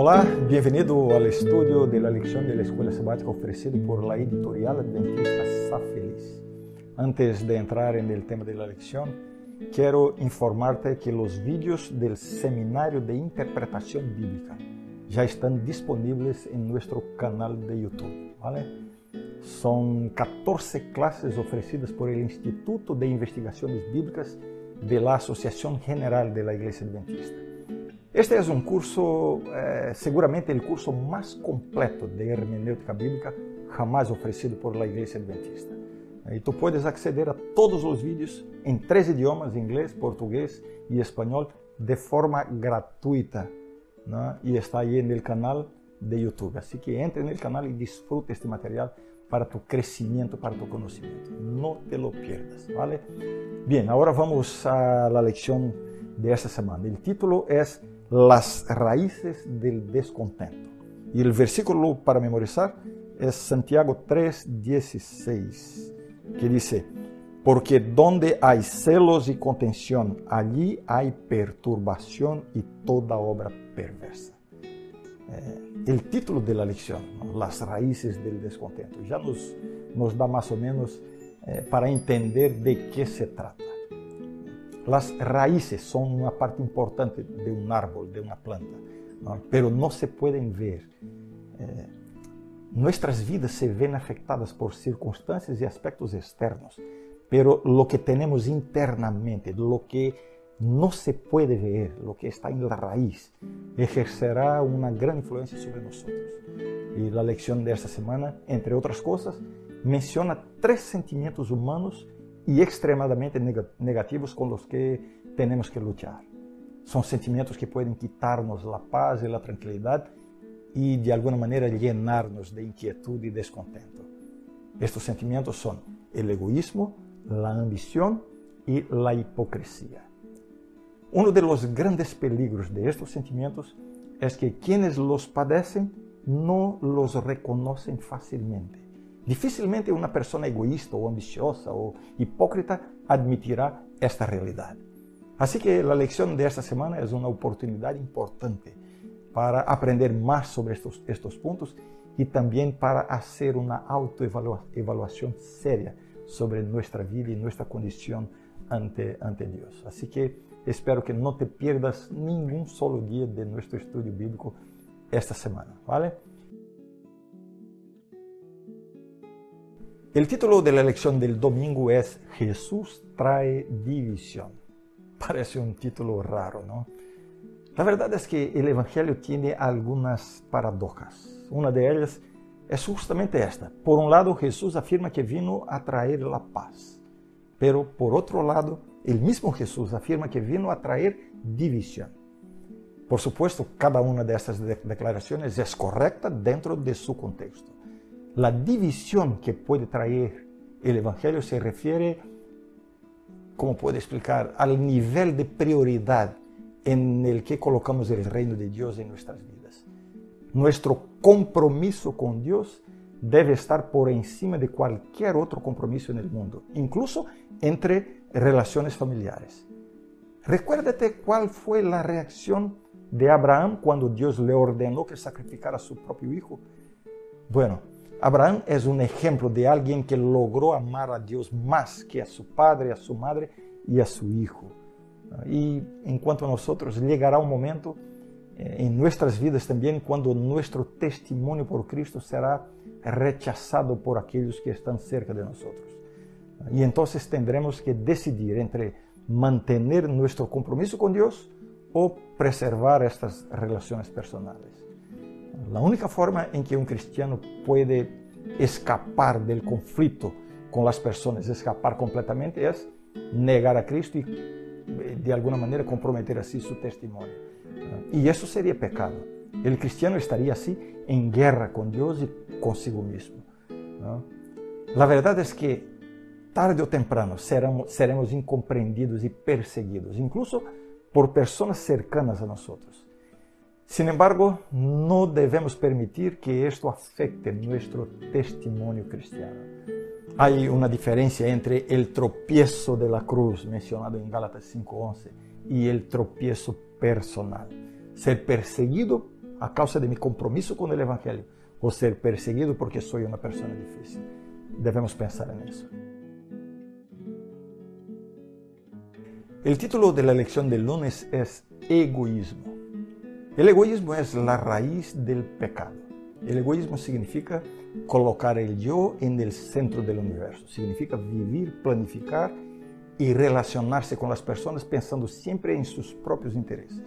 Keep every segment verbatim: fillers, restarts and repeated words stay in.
Olá, bem-vindo ao estudio de la lección de la Escuela Sabática ofrecido por la editorial adventista Sa Feliz. Antes de entrar en el tema de la lección, quiero informarte que los vídeos del Seminario de Interpretación Bíblica ya están disponibles en nuestro canal de YouTube, ¿vale? Son catorce clases ofrecidas por el Instituto de Investigaciones Bíblicas de la Asociación General de la Iglesia Adventista. Este es un curso, eh, seguramente el curso más completo de hermenéutica bíblica jamás ofrecido por la Iglesia Adventista. Y tú puedes acceder a todos los vídeos en tres idiomas, inglés, portugués y español, de forma gratuita, ¿no? Y está ahí en el canal de YouTube. Así que entra en el canal y disfruta este material para tu crecimiento, para tu conocimiento. No te lo pierdas, ¿vale? Bien, ahora vamos a la lección de esta semana. El título es Las raíces del descontento. Y el versículo para memorizar es Santiago tres, dieciséis, que dice: porque donde hay celos y contención, allí hay perturbación y toda obra perversa. Eh, el título de la lección, ¿no? Las raíces del descontento, ya nos, nos da más o menos eh, para entender de qué se trata. Las raíces son una parte importante de un árbol, de una planta, ¿no? Pero no se pueden ver. Eh, nuestras vidas se ven afectadas por circunstancias y aspectos externos, pero lo que tenemos internamente, lo que no se puede ver, lo que está en la raíz, ejercerá una gran influencia sobre nosotros. Y la lección de esta semana, entre otras cosas, menciona tres sentimientos humanos y extremadamente negativos con los que tenemos que luchar. Son sentimientos que pueden quitarnos la paz y la tranquilidad y de alguna manera llenarnos de inquietud y descontento. Estos sentimientos son el egoísmo, la ambición y la hipocresía. Uno de los grandes peligros de estos sentimientos es que quienes los padecen no los reconocen fácilmente. Difícilmente una persona egoísta o ambiciosa o hipócrita admitirá esta realidad. Así que la lección de esta semana es una oportunidad importante para aprender más sobre estos, estos puntos y también para hacer una autoevaluación seria sobre nuestra vida y nuestra condición ante, ante Dios. Así que espero que no te pierdas ningún solo día de nuestro estudio bíblico esta semana, ¿vale? El título de la lección del domingo es Jesús trae división. Parece un título raro, ¿no? La verdad es que el Evangelio tiene algunas paradojas. Una de ellas es justamente esta. Por un lado, Jesús afirma que vino a traer la paz. Pero por otro lado, el mismo Jesús afirma que vino a traer división. Por supuesto, cada una de estas declaraciones es correcta dentro de su contexto. La división que puede traer el Evangelio se refiere, ¿cómo puedo explicar?, al nivel de prioridad en el que colocamos el reino de Dios en nuestras vidas. Nuestro compromiso con Dios debe estar por encima de cualquier otro compromiso en el mundo, incluso entre relaciones familiares. Recuérdate cuál fue la reacción de Abraham cuando Dios le ordenó que sacrificara a su propio hijo. Bueno, Abraham es un ejemplo de alguien que logró amar a Dios más que a su padre, a su madre y a su hijo. Y en cuanto a nosotros, llegará un momento eh, en nuestras vidas también cuando nuestro testimonio por Cristo será rechazado por aquellos que están cerca de nosotros. Y entonces tendremos que decidir entre mantener nuestro compromiso con Dios o preservar estas relaciones personales. La única forma en que un cristiano puede escapar del conflicto con las personas, escapar completamente, es negar a Cristo y de alguna manera comprometer así su testimonio. Y eso sería pecado. El cristiano estaría así en guerra con Dios y consigo mismo, ¿no? La verdad es que tarde o temprano seremos, seremos incomprendidos y perseguidos, incluso por personas cercanas a nosotros. Sin embargo, no debemos permitir que esto afecte nuestro testimonio cristiano. Hay una diferencia entre el tropiezo de la cruz mencionado en Gálatas cinco once y el tropiezo personal. Ser perseguido a causa de mi compromiso con el Evangelio o ser perseguido porque soy una persona difícil. Debemos pensar en eso. El título de la lección del lunes es Egoísmo. El egoísmo es la raíz del pecado. El egoísmo significa colocar el yo en el centro del universo. Significa vivir, planificar y relacionarse con las personas pensando siempre en sus propios intereses.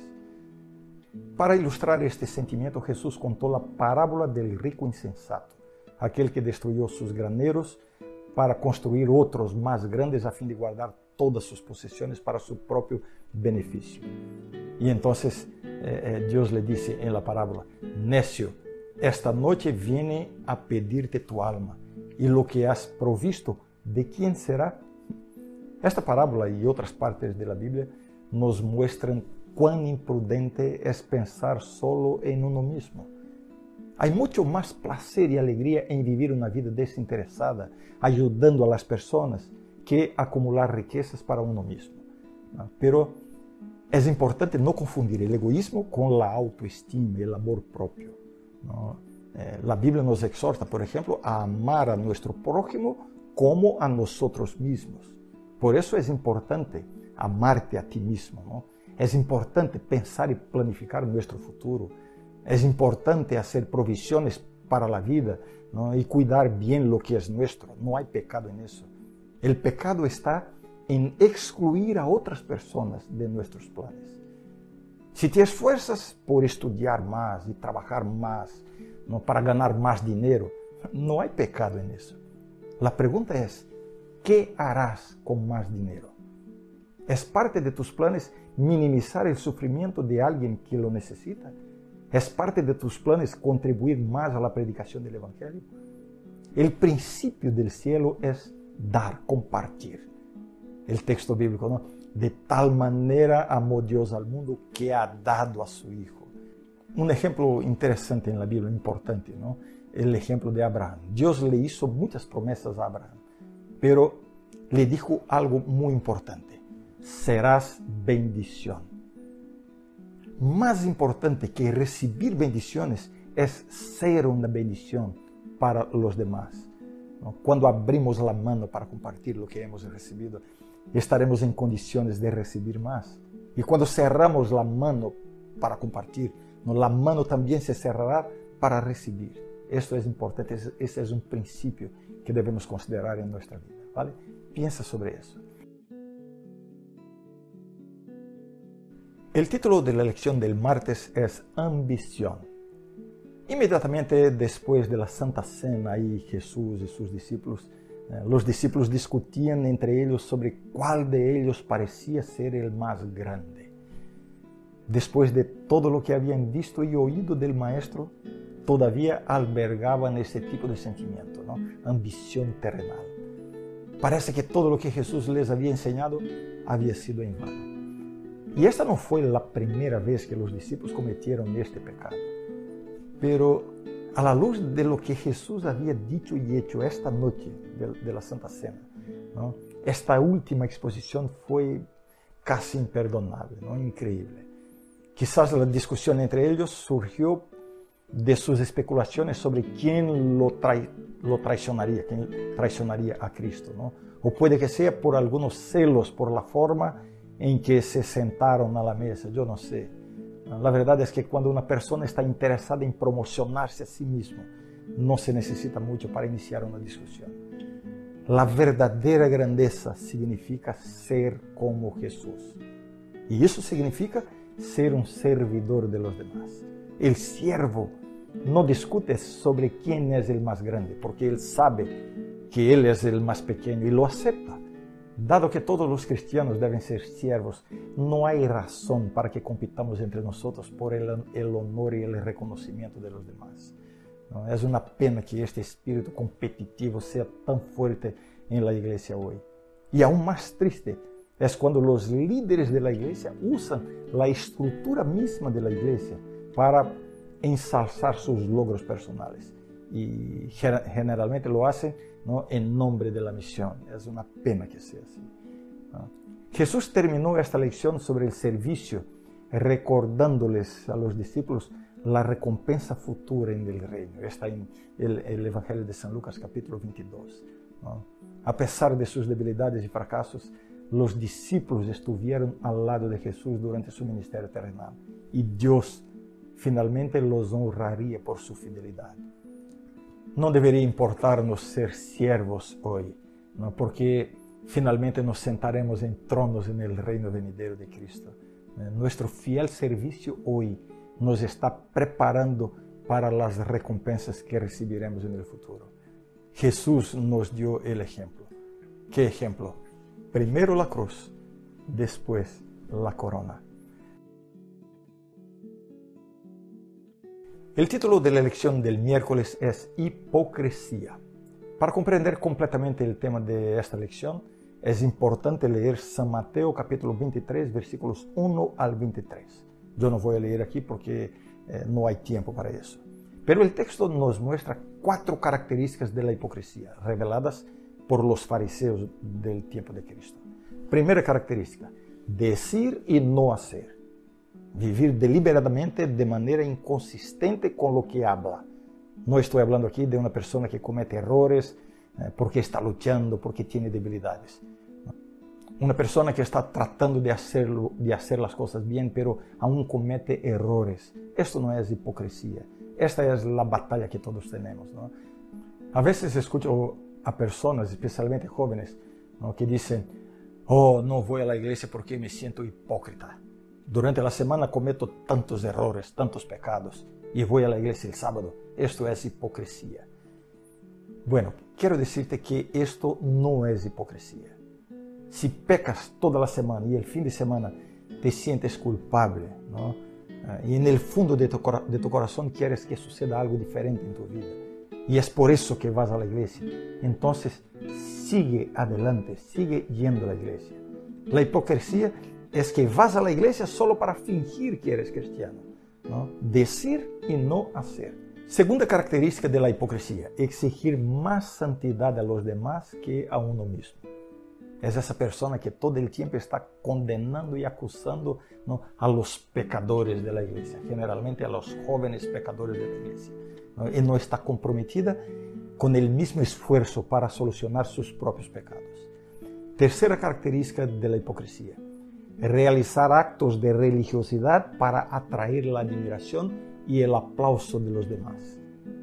Para ilustrar este sentimiento, Jesús contó la parábola del rico insensato, aquel que destruyó sus graneros para construir otros más grandes a fin de guardar todas sus posesiones para su propio beneficio. Y entonces eh, eh, Dios le dice en la parábola: necio, esta noche viene a pedirte tu alma, y lo que has provisto, ¿de quién será? Esta parábola y otras partes de la Biblia nos muestran cuán imprudente es pensar solo en uno mismo. Hay mucho más placer y alegría en vivir una vida desinteresada, ayudando a las personas, que acumular riquezas para uno mismo. Pero es importante no confundir el egoísmo con la autoestima, el amor propio. ¿No? Eh, la Biblia nos exhorta, por ejemplo, a amar a nuestro prójimo como a nosotros mismos. Por eso es importante amarte a ti mismo, ¿no? Es importante pensar y planificar nuestro futuro. Es importante hacer provisiones para la vida, ¿no? Y cuidar bien lo que es nuestro. No hay pecado en eso. El pecado está en excluir a otras personas de nuestros planes. Si te esfuerzas por estudiar más y trabajar más, ¿no? Para ganar más dinero, no hay pecado en eso. La pregunta es, ¿qué harás con más dinero? ¿Es parte de tus planes minimizar el sufrimiento de alguien que lo necesita? ¿Es parte de tus planes contribuir más a la predicación del Evangelio? El principio del cielo es dar, compartir. El texto bíblico, ¿no? De tal manera amó Dios al mundo que ha dado a su Hijo. Un ejemplo interesante en la Biblia, importante, ¿no? El ejemplo de Abraham. Dios le hizo muchas promesas a Abraham, pero le dijo algo muy importante: serás bendición. Más importante que recibir bendiciones es ser una bendición para los demás. Cuando abrimos la mano para compartir lo que hemos recibido, estaremos en condiciones de recibir más. Y cuando cerramos la mano para compartir, la mano también se cerrará para recibir. Esto es importante, ese es un principio que debemos considerar en nuestra vida, ¿vale? Piensa sobre eso. El título de la lección del martes es Ambición. Inmediatamente después de la Santa Cena y Jesús y sus discípulos, eh, los discípulos discutían entre ellos sobre cuál de ellos parecía ser el más grande. Después de todo lo que habían visto y oído del Maestro, todavía albergaban ese tipo de sentimiento, ¿no? Ambición terrenal. Parece que todo lo que Jesús les había enseñado había sido en vano. Y esta no fue la primera vez que los discípulos cometieron este pecado. Pero a la luz de lo que Jesús había dicho y hecho esta noche de, de la Santa Cena, ¿no? Esta última exposición fue casi imperdonable, ¿no? Increíble. Quizás la discusión entre ellos surgió de sus especulaciones sobre quién lo, trai, lo traicionaría, quién traicionaría a Cristo, ¿no? O puede que sea por algunos celos por la forma en que se sentaron a la mesa, yo no sé. La verdad es que cuando una persona está interesada en promocionarse a sí mismo, no se necesita mucho para iniciar una discusión. La verdadera grandeza significa ser como Jesús. Y eso significa ser un servidor de los demás. El siervo no discute sobre quién es el más grande, porque él sabe que él es el más pequeño y lo acepta. Dado que todos los cristianos deben ser siervos, no hay razón para que compitamos entre nosotros por el, el honor y el reconocimiento de los demás. ¿No? Es una pena que este espíritu competitivo sea tan fuerte en la iglesia hoy. Y aún más triste es cuando los líderes de la iglesia usan la estructura misma de la iglesia para ensalzar sus logros personales. Y generalmente lo hacen, ¿no? En nombre de la misión. Es una pena que sea así, ¿no? Jesús terminó esta lección sobre el servicio recordándoles a los discípulos la recompensa futura en el reino. Está en el, el Evangelio de San Lucas capítulo veintidós. ¿No? A pesar de sus debilidades y fracasos, los discípulos estuvieron al lado de Jesús durante su ministerio terrenal y Dios finalmente los honraría por su fidelidad. No debería importarnos ser siervos hoy, ¿no? Porque finalmente nos sentaremos en tronos en el reino venidero de Cristo. Nuestro fiel servicio hoy nos está preparando para las recompensas que recibiremos en el futuro. Jesús nos dio el ejemplo. ¿Qué ejemplo? Primero la cruz, después la corona. El título de la lección del miércoles es Hipocresía. Para comprender completamente el tema de esta lección, es importante leer San Mateo capítulo veintitrés, versículos uno al veintitrés. Yo no voy a leer aquí porque eh, no hay tiempo para eso. Pero el texto nos muestra cuatro características de la hipocresía, reveladas por los fariseos del tiempo de Cristo. Primera característica, decir y no hacer. Vivir deliberadamente de manera inconsistente con lo que habla. No estoy hablando aquí de una persona que comete errores eh, porque está luchando, porque tiene debilidades. Una persona que está tratando de, hacerlo, de hacer las cosas bien, pero aún comete errores. Esto no es hipocresía. Esta es la batalla que todos tenemos, ¿no? A veces escucho a personas, especialmente jóvenes, ¿no?, que dicen, oh, no voy a la iglesia porque me siento hipócrita. Durante la semana cometo tantos errores, tantos pecados, y voy a la iglesia el sábado. Esto es hipocresía. Bueno, quiero decirte que esto no es hipocresía. Si pecas toda la semana y el fin de semana te sientes culpable, ¿no?, y en el fondo de tu, de tu corazón quieres que suceda algo diferente en tu vida, y es por eso que vas a la iglesia, entonces sigue adelante, sigue yendo a la iglesia. La hipocresía es que vas a la iglesia solo para fingir que eres cristiano, ¿no? Decir y no hacer. Segunda característica de la hipocresía, exigir más santidad a los demás que a uno mismo. Es esa persona que todo el tiempo está condenando y acusando, ¿no?, a los pecadores de la iglesia, generalmente a los jóvenes pecadores de la iglesia, ¿no? Y no está comprometida con el mismo esfuerzo para solucionar sus propios pecados. Tercera característica de la hipocresía, realizar actos de religiosidad para atraer la admiración y el aplauso de los demás.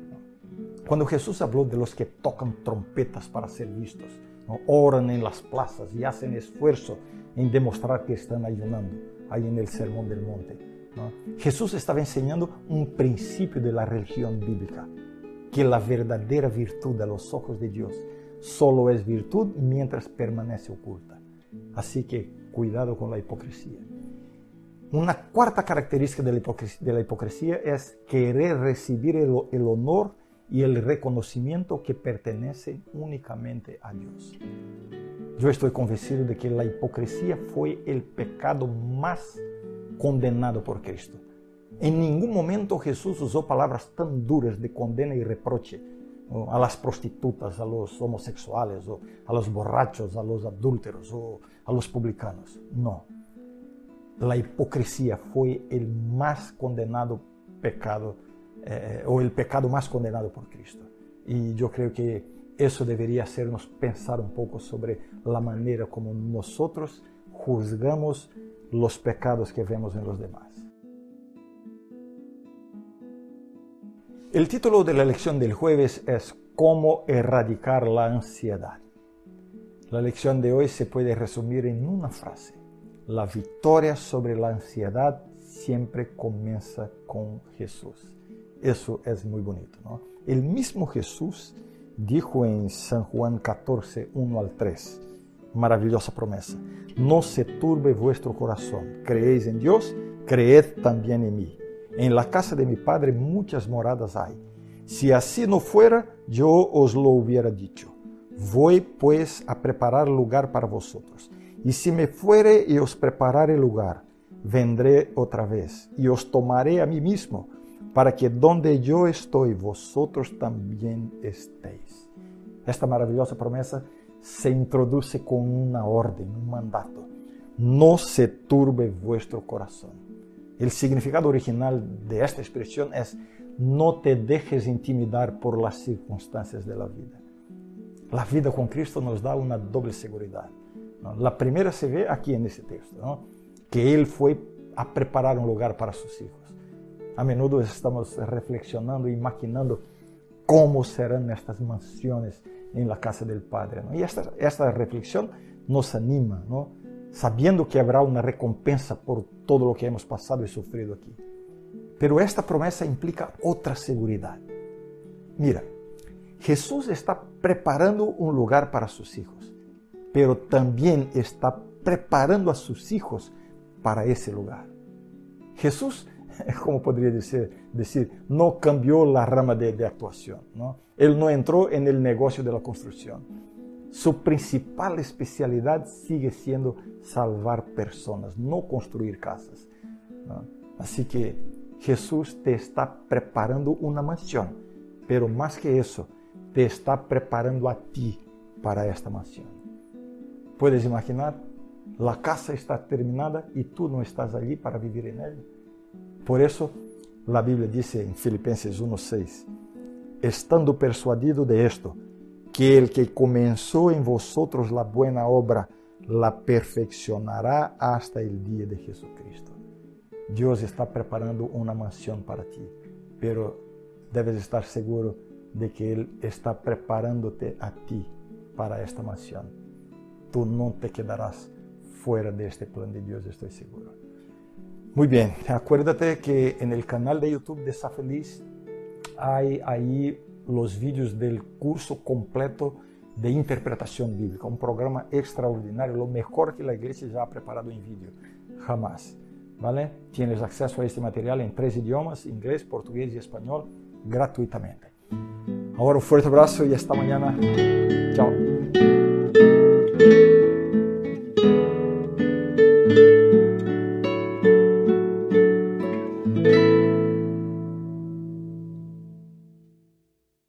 Cuando Jesús habló de los que tocan trompetas para ser vistos, ¿no?, oran en las plazas y hacen esfuerzo en demostrar que están ayunando, ahí en el Sermón del Monte, ¿no?, Jesús estaba enseñando un principio de la religión bíblica, que la verdadera virtud a los ojos de Dios solo es virtud mientras permanece oculta. Así que cuidado con la hipocresía. Una cuarta característica de la hipocresía, de la hipocresía es querer recibir el, el honor y el reconocimiento que pertenecen únicamente a Dios. Yo estoy convencido de que la hipocresía fue el pecado más condenado por Cristo. En ningún momento Jesús usó palabras tan duras de condena y reproche, ¿no?, a las prostitutas, a los homosexuales, o a los borrachos, a los adúlteros o a los publicanos. No. La hipocresía fue el más condenado pecado, eh, o el pecado más condenado por Cristo. Y yo creo que eso debería hacernos pensar un poco sobre la manera como nosotros juzgamos los pecados que vemos en los demás. El título de la lección del jueves es ¿Cómo erradicar la ansiedad? La lección de hoy se puede resumir en una frase. La victoria sobre la ansiedad siempre comienza con Jesús. Eso es muy bonito, ¿no? El mismo Jesús dijo en San Juan catorce, uno al tres, maravillosa promesa: no se turbe vuestro corazón, creéis en Dios, creed también en mí. En la casa de mi Padre muchas moradas hay. Si así no fuera, yo os lo hubiera dicho. Voy pues a preparar lugar para vosotros. Y si me fuere y os preparare lugar, vendré otra vez y os tomaré a mí mismo, para que donde yo estoy, vosotros también estéis. Esta maravillosa promesa se introduce con una orden, un mandato. No se turbe vuestro corazón. El significado original de esta expresión es: no te dejes intimidar por las circunstancias de la vida. La vida con Cristo nos da una doble seguridad, ¿no? La primera se ve aquí en ese texto, ¿no? Que Él fue a preparar un lugar para sus hijos. A menudo estamos reflexionando y imaginando cómo serán estas mansiones en la casa del Padre, ¿no? Y esta, esta reflexión nos anima, ¿no? Sabiendo que habrá una recompensa por todo lo que hemos pasado y sufrido aquí. Pero esta promesa implica otra seguridad. Mira, Jesús está preparando un lugar para sus hijos, pero también está preparando a sus hijos para ese lugar. Jesús, como podría decir, decir no cambió la rama de, de actuación, ¿no? Él no entró en el negocio de la construcción. Su principal especialidad sigue siendo salvar personas, no construir casas, ¿no? Así que Jesús te está preparando una mansión, pero más que eso, te está preparando a ti para esta mansión. ¿Puedes imaginar? La casa está terminada y tú no estás allí para vivir en ella. Por eso la Biblia dice en Filipenses uno seis, estando persuadido de esto, que el que comenzó en vosotros la buena obra, la perfeccionará hasta el día de Jesucristo. Dios está preparando una mansión para ti, pero debes estar seguro de que Él está preparándote a ti para esta mansión. Tú no te quedarás fuera de este plan de Dios, estoy seguro. Muy bien, acuérdate que en el canal de YouTube de Sa Feliz hay ahí los vídeos del curso completo de interpretación bíblica, un programa extraordinario, lo mejor que la iglesia ya ha preparado en vídeo, jamás, ¿vale? Tienes acceso a este material en tres idiomas, inglés, portugués y español, gratuitamente. Ahora un fuerte abrazo y hasta mañana. Chao.